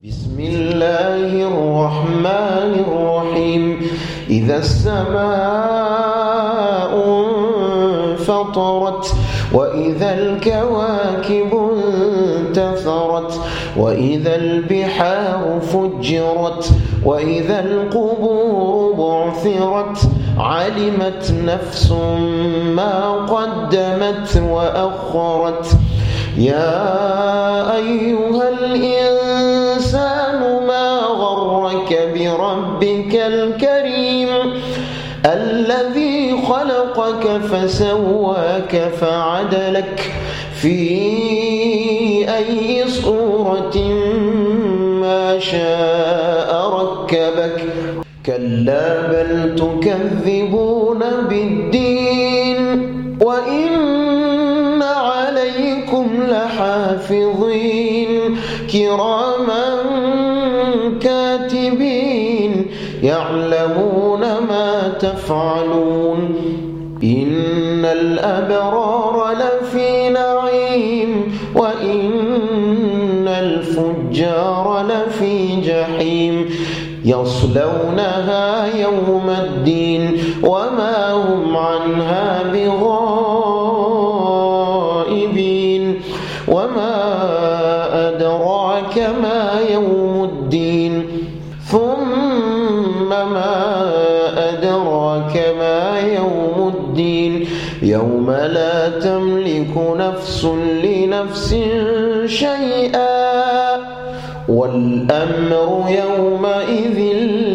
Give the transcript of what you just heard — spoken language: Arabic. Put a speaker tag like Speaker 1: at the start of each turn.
Speaker 1: بسم الله الرحمن الرحيم. إذا السماء انفطرت وإذا الكواكب انتثرت وإذا البحار فجرت وإذا القبور بعثرت علمت نفس ما قدمت وأخرت. يا أيها الإنسان ما غرك بربك الكريم الذي خلقك فسواك فعدلك في أي صورة ما شاء ركبك. كلا بل تكذبون بالدين وإن عليكم لحافظين كراما كاتبين يعلمون ما تفعلون. إن الأبرار لفي نعيم وإن الفجار لفي جحيم يصلونها يوم الدين وما هم عنها بغائبين. وما أدراك ما يوم الدين ثم ما أدراك ما يوم الدين يوم لا تملك نفس لنفس شيئا والأمر يومئذ